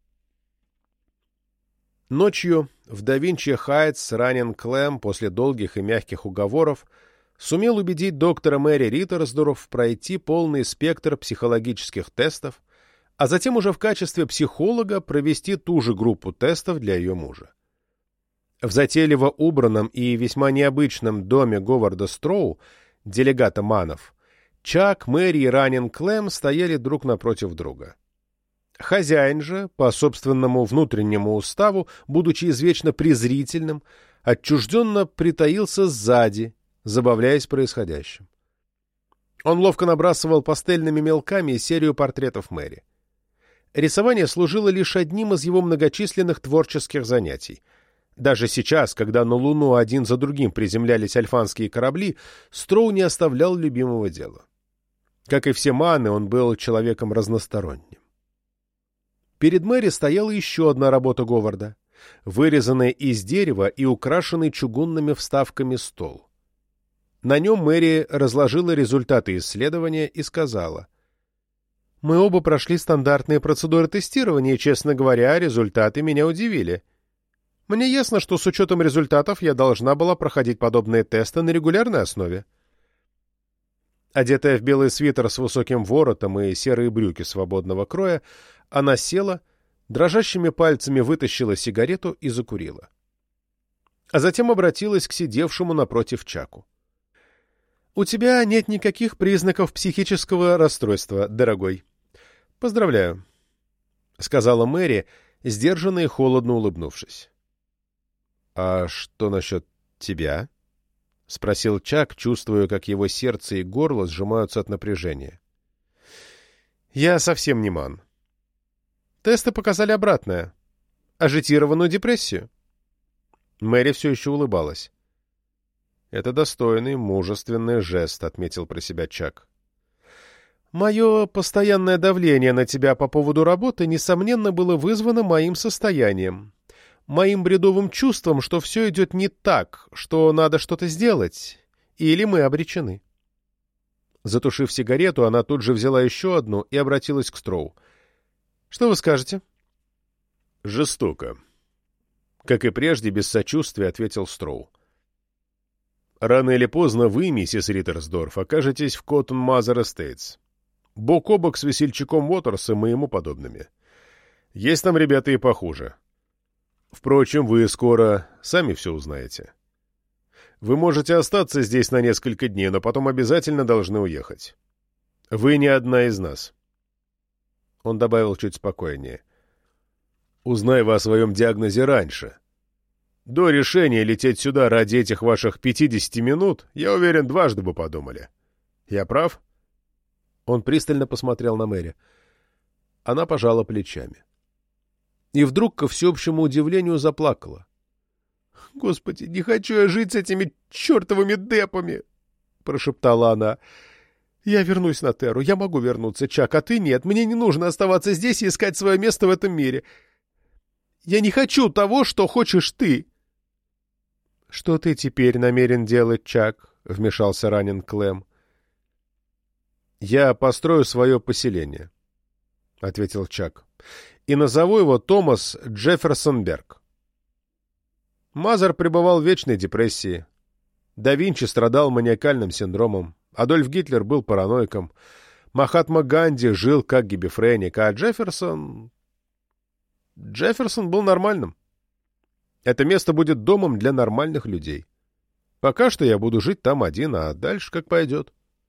Ночью в Да-Винчи-Хайтс Раннин Клэм после долгих и мягких уговоров сумел убедить доктора Мэри Риттерсдорф пройти полный спектр психологических тестов, а затем уже в качестве психолога провести ту же группу тестов для ее мужа. В затейливо убранном и весьма необычном доме Говарда Строу, делегата Манов, Чак, Мэри и Раннин Клэм стояли друг напротив друга. Хозяин же, по собственному внутреннему уставу, будучи извечно презрительным, отчужденно притаился сзади, забавляясь происходящим. Он ловко набрасывал пастельными мелками серию портретов Мэри. Рисование служило лишь одним из его многочисленных творческих занятий. Даже сейчас, когда на Луну один за другим приземлялись альфанские корабли, Строу не оставлял любимого дела. Как и все Маны, он был человеком разносторонним. Перед Мэри стояла еще одна работа Говарда, вырезанная из дерева и украшенный чугунными вставками стол. На нем Мэри разложила результаты исследования и сказала: «Мы оба прошли стандартные процедуры тестирования, и, честно говоря, результаты меня удивили. Мне ясно, что с учетом результатов я должна была проходить подобные тесты на регулярной основе». Одетая в белый свитер с высоким воротом и серые брюки свободного кроя, она села, дрожащими пальцами вытащила сигарету и закурила. А затем обратилась к сидевшему напротив Чаку. «У тебя нет никаких признаков психического расстройства, дорогой. Поздравляю», — сказала Мэри, сдержанно и холодно улыбнувшись. «А что насчет тебя?» — спросил Чак, чувствуя, как его сердце и горло сжимаются от напряжения. «Я совсем не Ман. Тесты показали обратное. Ажитированную депрессию». Мэри все еще улыбалась. «Это достойный, мужественный жест», — отметил про себя Чак. «Мое постоянное давление на тебя по поводу работы, несомненно, было вызвано моим состоянием, моим бредовым чувством, что все идет не так, что надо что-то сделать, или мы обречены». Затушив сигарету, она тут же взяла еще одну и обратилась к Строу. «Что вы скажете?» «Жестоко». Как и прежде, без сочувствия ответил Строу. «Рано или поздно вы, миссис Риттерсдорф, окажетесь в Коттон Мазер Эстейтс. Бок о бок с весельчаком Уотерсом и ему подобными. Есть там ребята и похуже. Впрочем, вы скоро сами все узнаете. Вы можете остаться здесь на несколько дней, но потом обязательно должны уехать. Вы не одна из нас». Он добавил чуть спокойнее. «Узнай вы о своем диагнозе раньше. До решения лететь сюда ради этих ваших пятидесяти минут, я уверен, дважды бы подумали. Я прав?» Он пристально посмотрел на Мэри. Она пожала плечами. И вдруг, ко всеобщему удивлению, заплакала. «Господи, не хочу я жить с этими чертовыми депами!» — прошептала она. «Я вернусь на Терру. Я могу вернуться, Чак, а ты нет. Мне не нужно оставаться здесь и искать свое место в этом мире. Я не хочу того, что хочешь ты!» «Что ты теперь намерен делать, Чак?» — вмешался ранен Клэм. «Я построю свое поселение», — ответил Чак, — «и назову его Томас Джефферсонберг». Мазер пребывал в вечной депрессии. Да Винчи страдал маниакальным синдромом. Адольф Гитлер был параноиком. Махатма Ганди жил как гибефреник, а Джефферсон... Джефферсон был нормальным. Это место будет домом для нормальных людей. Пока что я буду жить там один, а дальше как пойдет.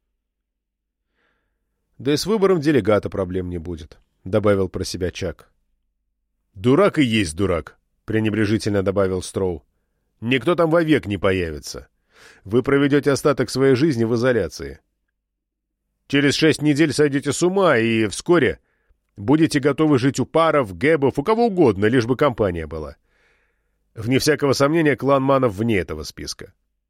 Да и с выбором делегата проблем не будет, — добавил про себя Чак. «Дурак и есть дурак», — пренебрежительно добавил Строу. «Никто там вовек не появится. Вы проведете остаток своей жизни в изоляции. Через шесть недель сойдете с ума, и вскоре будете готовы жить у паров, гэбов, у кого угодно, лишь бы компания была. Вне всякого сомнения, клан Манов вне этого списка».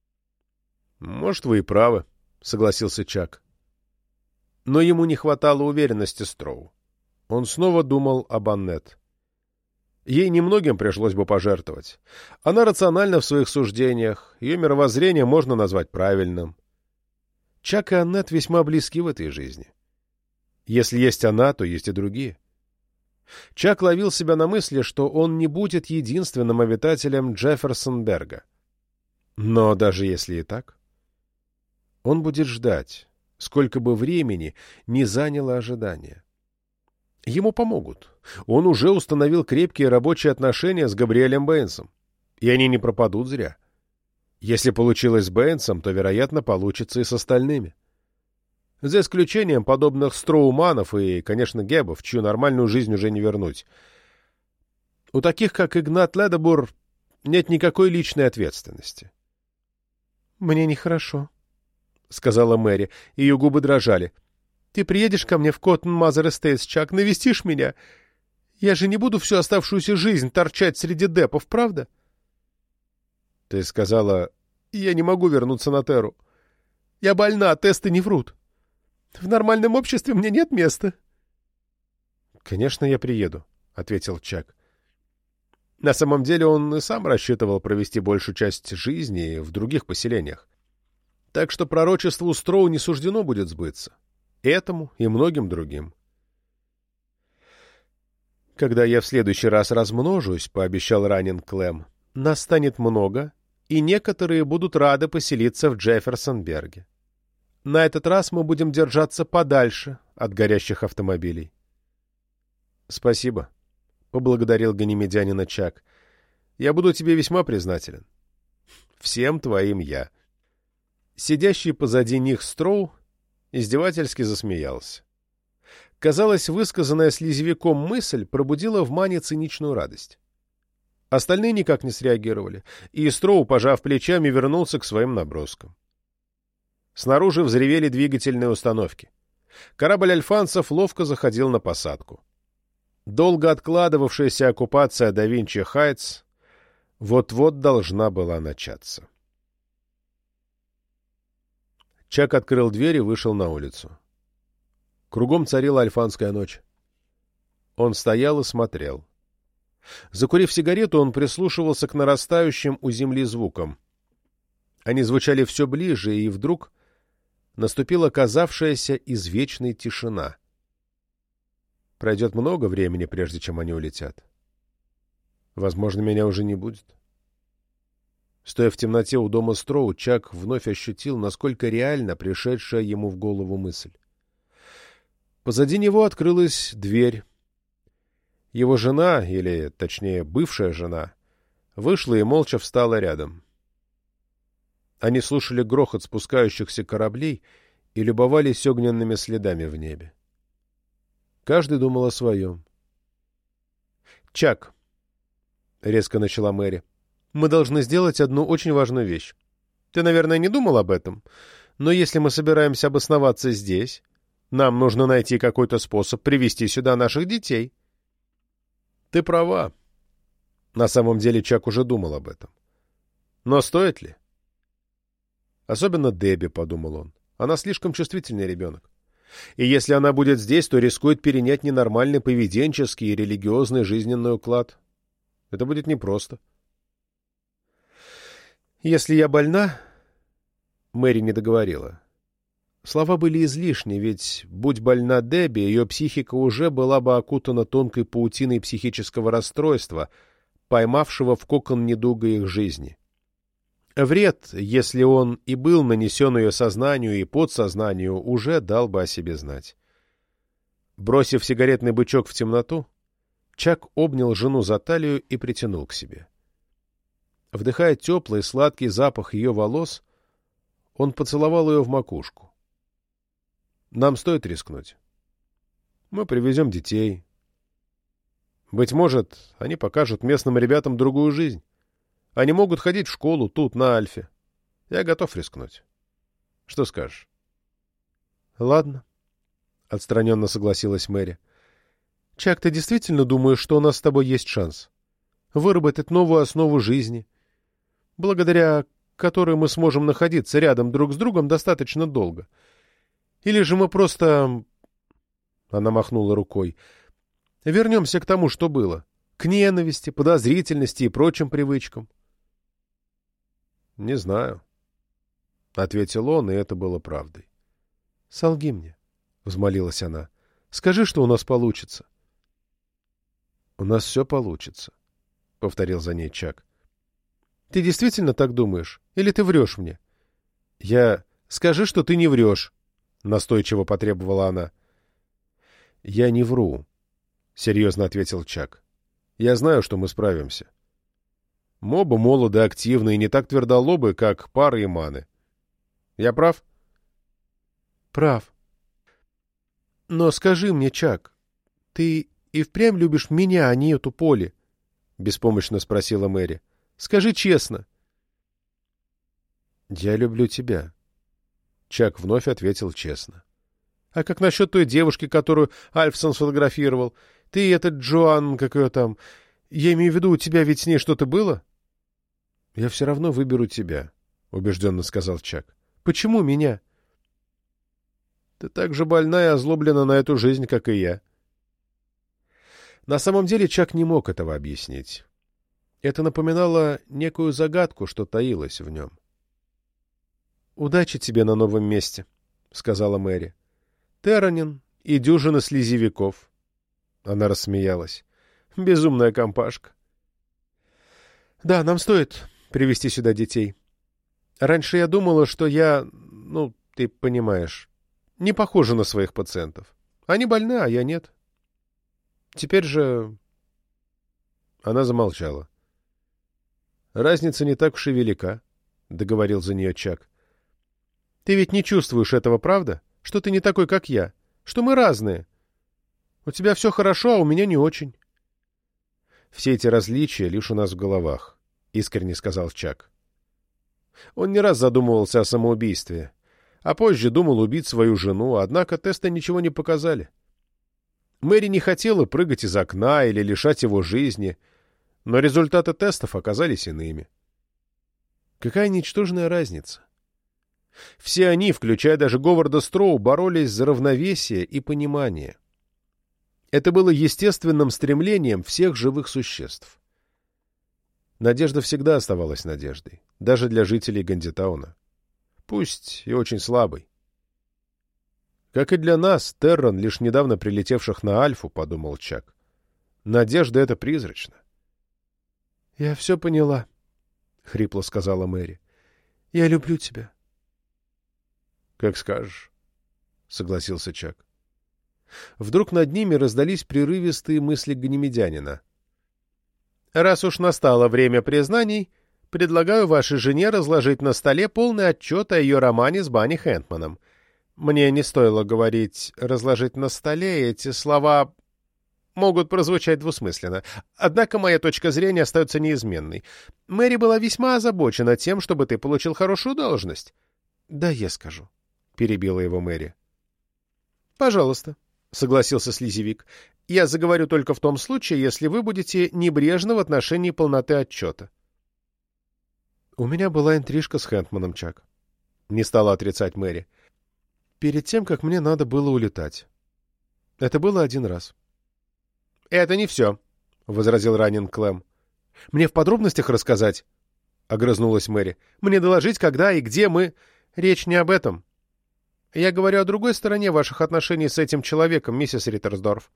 «Может, вы и правы», — согласился Чак. Но ему не хватало уверенности Строу. Он снова думал об Аннет. Ей немногим пришлось бы пожертвовать. Она рациональна в своих суждениях, ее мировоззрение можно назвать правильным. Чак и Аннет весьма близки в этой жизни. Если есть она, то есть и другие. Чак ловил себя на мысли, что он не будет единственным обитателем Джефферсонберга. Но даже если и так, он будет ждать, сколько бы времени ни заняло ожидание. Ему помогут. Он уже установил крепкие рабочие отношения с Габриэлем Бэйнсом. И они не пропадут зря. Если получилось с Бэйнсом, то, вероятно, получится и с остальными. За исключением подобных Строуманов и, конечно, Гебов, чью нормальную жизнь уже не вернуть. У таких, как Игнат Ледобур, нет никакой личной ответственности. «Мне нехорошо», — сказала Мэри. Ее губы дрожали. «Ты приедешь ко мне в Коттон Мазер Эстейтс, Чак, навестишь меня? Я же не буду всю оставшуюся жизнь торчать среди депов, правда?» «Ты сказала, я не могу вернуться на Терру. Я больна, тесты не врут. В нормальном обществе мне нет места». «Конечно, я приеду», — ответил Чак. На самом деле он и сам рассчитывал провести большую часть жизни в других поселениях. Так что пророчеству Строу не суждено будет сбыться. Этому и многим другим. «Когда я в следующий раз размножусь, — пообещал ранен Клэм, — нас станет много, и некоторые будут рады поселиться в Джефферсонберге. На этот раз мы будем держаться подальше от горящих автомобилей». «Спасибо», — поблагодарил ганимедянина Чак. «Я буду тебе весьма признателен. Всем твоим я». Сидящий позади них Строу издевательски засмеялся. Казалось, высказанная слизевиком мысль пробудила в Мане циничную радость. Остальные никак не среагировали, и Строу, пожав плечами, вернулся к своим наброскам. Снаружи взревели двигательные установки. Корабль альфанцев ловко заходил на посадку. Долго откладывавшаяся оккупация Да Винчи Хайтс вот-вот должна была начаться. Чак открыл дверь и вышел на улицу. Кругом царила альфанская ночь. Он стоял и смотрел. Закурив сигарету, он прислушивался к нарастающим у земли звукам. Они звучали все ближе, и вдруг наступила казавшаяся извечной тишина. Пройдет много времени, прежде чем они улетят. Возможно, меня уже не будет. Стоя в темноте у дома Строу, Чак вновь ощутил, насколько реально пришедшая ему в голову мысль. Позади него открылась дверь. Его жена, или, точнее, бывшая жена, вышла и молча встала рядом. Они слушали грохот спускающихся кораблей и любовались огненными следами в небе. Каждый думал о своем. «Чак», — резко начала Мэри, — «мы должны сделать одну очень важную вещь. Ты, наверное, не думал об этом, но если мы собираемся обосноваться здесь, нам нужно найти какой-то способ привести сюда наших детей». «Ты права». На самом деле Чак уже думал об этом. «Но стоит ли?» «Особенно Дебби», — подумал он. «Она слишком чувствительный ребенок. И если она будет здесь, то рискует перенять ненормальный поведенческий и религиозный жизненный уклад. Это будет непросто». «Если я больна...» Мэри не договорила. Слова были излишни, ведь, будь больна Дебби, ее психика уже была бы окутана тонкой паутиной психического расстройства, поймавшего в кокон недуга их жизни. Вред, если он и был нанесен ее сознанию и подсознанию, уже дал бы о себе знать. Бросив сигаретный бычок в темноту, Чак обнял жену за талию и притянул к себе. Вдыхая теплый, сладкий запах ее волос, он поцеловал ее в макушку. «Нам стоит рискнуть. Мы привезем детей. Быть может, они покажут местным ребятам другую жизнь. Они могут ходить в школу тут, на Альфе. Я готов рискнуть. Что скажешь?» «Ладно», — отстраненно согласилась Мэри. «Чак, ты действительно думаешь, что у нас с тобой есть шанс выработать новую основу жизни, благодаря которой мы сможем находиться рядом друг с другом достаточно долго? Или же мы просто...» Она махнула рукой. «Вернемся к тому, что было. К ненависти, подозрительности и прочим привычкам». «Не знаю», — ответил он, и это было правдой. «Солги мне», — взмолилась она. «Скажи, что у нас получится». «У нас все получится», — повторил за ней Чак. «Ты действительно так думаешь? Или ты врешь мне?» «Я... Скажи, что ты не врешь», — настойчиво потребовала она. «Я не вру», — серьезно ответил Чак. «Я знаю, что мы справимся. Мы оба молоды, активны и не так твердолобы, как Пара и Маны. Я прав?» «Прав. Но скажи мне, Чак, ты и впрямь любишь меня, а не эту Полли?» — беспомощно спросила Мэри. «Скажи честно». «Я люблю тебя», — Чак вновь ответил честно. «А как насчет той девушки, которую Альфсон сфотографировал? Ты и этот Джоан, как ее там... Я имею в виду, у тебя ведь с ней что-то было?» «Я все равно выберу тебя», — убежденно сказал Чак. «Почему меня?» «Ты так же больна и озлоблена на эту жизнь, как и я». На самом деле Чак не мог этого объяснить. Это напоминало некую загадку, что таилось в нем. «Удачи тебе на новом месте», — сказала Мэри. «Терранин и дюжина слезевиков». Она рассмеялась. «Безумная компашка». «Да, нам стоит привезти сюда детей. Раньше я думала, что я, ну, ты понимаешь, не похожа на своих пациентов. Они больны, а я нет. Теперь же...» Она замолчала. «Разница не так уж и велика», — договорил за нее Чак. «Ты ведь не чувствуешь этого, правда? Что ты не такой, как я? Что мы разные? У тебя все хорошо, а у меня не очень». «Все эти различия лишь у нас в головах», — искренне сказал Чак. Он не раз задумывался о самоубийстве, а позже думал убить свою жену, однако тесты ничего не показали. Мэри не хотела прыгать из окна или лишать его жизни, но результаты тестов оказались иными. Какая ничтожная разница? Все они, включая даже Говарда Строу, боролись за равновесие и понимание. Это было естественным стремлением всех живых существ. Надежда всегда оставалась надеждой, даже для жителей Гандитауна. Пусть и очень слабой. Как и для нас, Терран, лишь недавно прилетевших на Альфу, подумал Чак. Надежда — это призрачно. — Я все поняла, — хрипло сказала Мэри. — Я люблю тебя. — Как скажешь, — согласился Чак. Вдруг над ними раздались прерывистые мысли ганимедянина. — Раз уж настало время признаний, предлагаю вашей жене разложить на столе полный отчет о ее романе с Банни Хэнтманом. Мне не стоило говорить «разложить на столе», эти слова могут прозвучать двусмысленно. Однако моя точка зрения остается неизменной. Мэри была весьма озабочена тем, чтобы ты получил хорошую должность. — Да, я скажу, — перебила его Мэри. — Пожалуйста, — согласился слизевик. — Я заговорю только в том случае, если вы будете небрежны в отношении полноты отчета. — У меня была интрижка с Хэндманом, Чак. Не стала отрицать Мэри. Перед тем, как мне надо было улетать. Это было один раз. — Это не все, — возразил ранен Клэм. — Мне в подробностях рассказать? — огрызнулась Мэри. — Мне доложить, когда и где мы... Речь не об этом. Я говорю о другой стороне ваших отношений с этим человеком, миссис Риттерсдорф.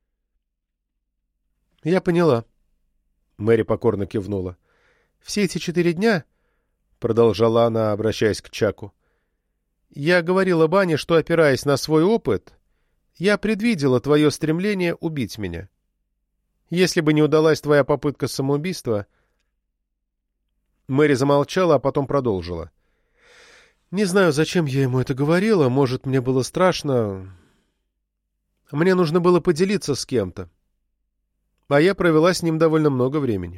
— Я поняла. Мэри покорно кивнула. — Все эти четыре дня, — продолжала она, обращаясь к Чаку, — я говорила Бане, что, опираясь на свой опыт, я предвидела твое стремление убить меня. Если бы не удалась твоя попытка самоубийства... Мэри замолчала, а потом продолжила. Не знаю, зачем я ему это говорила, может, мне было страшно. Мне нужно было поделиться с кем-то. А я провела с ним довольно много времени.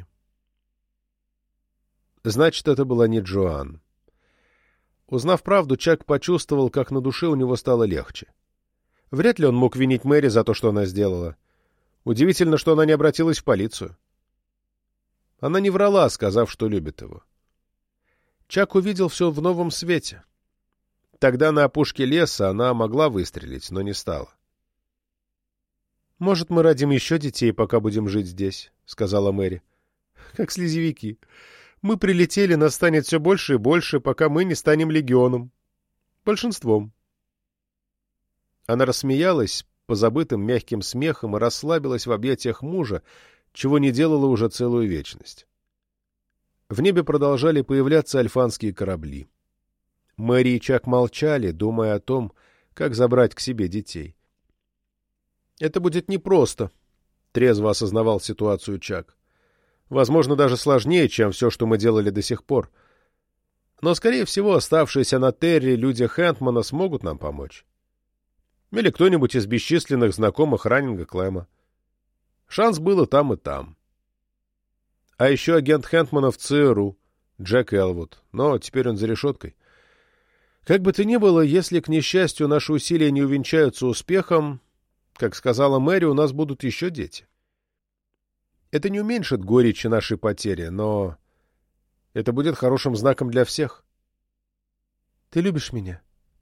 Значит, это была не Джоан. Узнав правду, Чак почувствовал, как на душе у него стало легче. Вряд ли он мог винить Мэри за то, что она сделала. Удивительно, что она не обратилась в полицию. Она не врала, сказав, что любит его. Чак увидел все в новом свете. Тогда на опушке леса она могла выстрелить, но не стала. «Может, мы родим еще детей, пока будем жить здесь», — сказала Мэри. «Как слизевики. Мы прилетели, нас станет все больше и больше, пока мы не станем легионом. Большинством». Она рассмеялась позабытым мягким смехом и расслабилась в объятиях мужа, чего не делала уже целую вечность. В небе продолжали появляться альфанские корабли. Мэри и Чак молчали, думая о том, как забрать к себе детей. «Это будет непросто», — трезво осознавал ситуацию Чак. «Возможно, даже сложнее, чем все, что мы делали до сих пор. Но, скорее всего, оставшиеся на Терре люди Хэндмана смогут нам помочь. Или кто-нибудь из бесчисленных знакомых Раннинга Клэма. Шанс был и там, и там. А еще агент Хэндмана в ЦРУ, Джек Элвуд, но теперь он за решеткой. Как бы то ни было, если, к несчастью, наши усилия не увенчаются успехом, как сказала Мэри, у нас будут еще дети. Это не уменьшит горечи нашей потери, но это будет хорошим знаком для всех. — Ты любишь меня?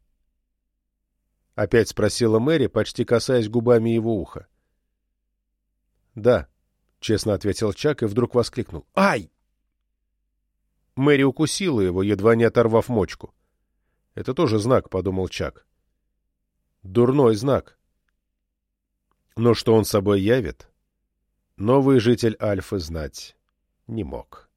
— опять спросила Мэри, почти касаясь губами его уха. — Да, — честно ответил Чак и вдруг воскликнул. — Ай! Мэри укусила его, едва не оторвав мочку. — Это тоже знак, — подумал Чак. — Дурной знак. Но что он собой явит, новый житель Альфы знать не мог.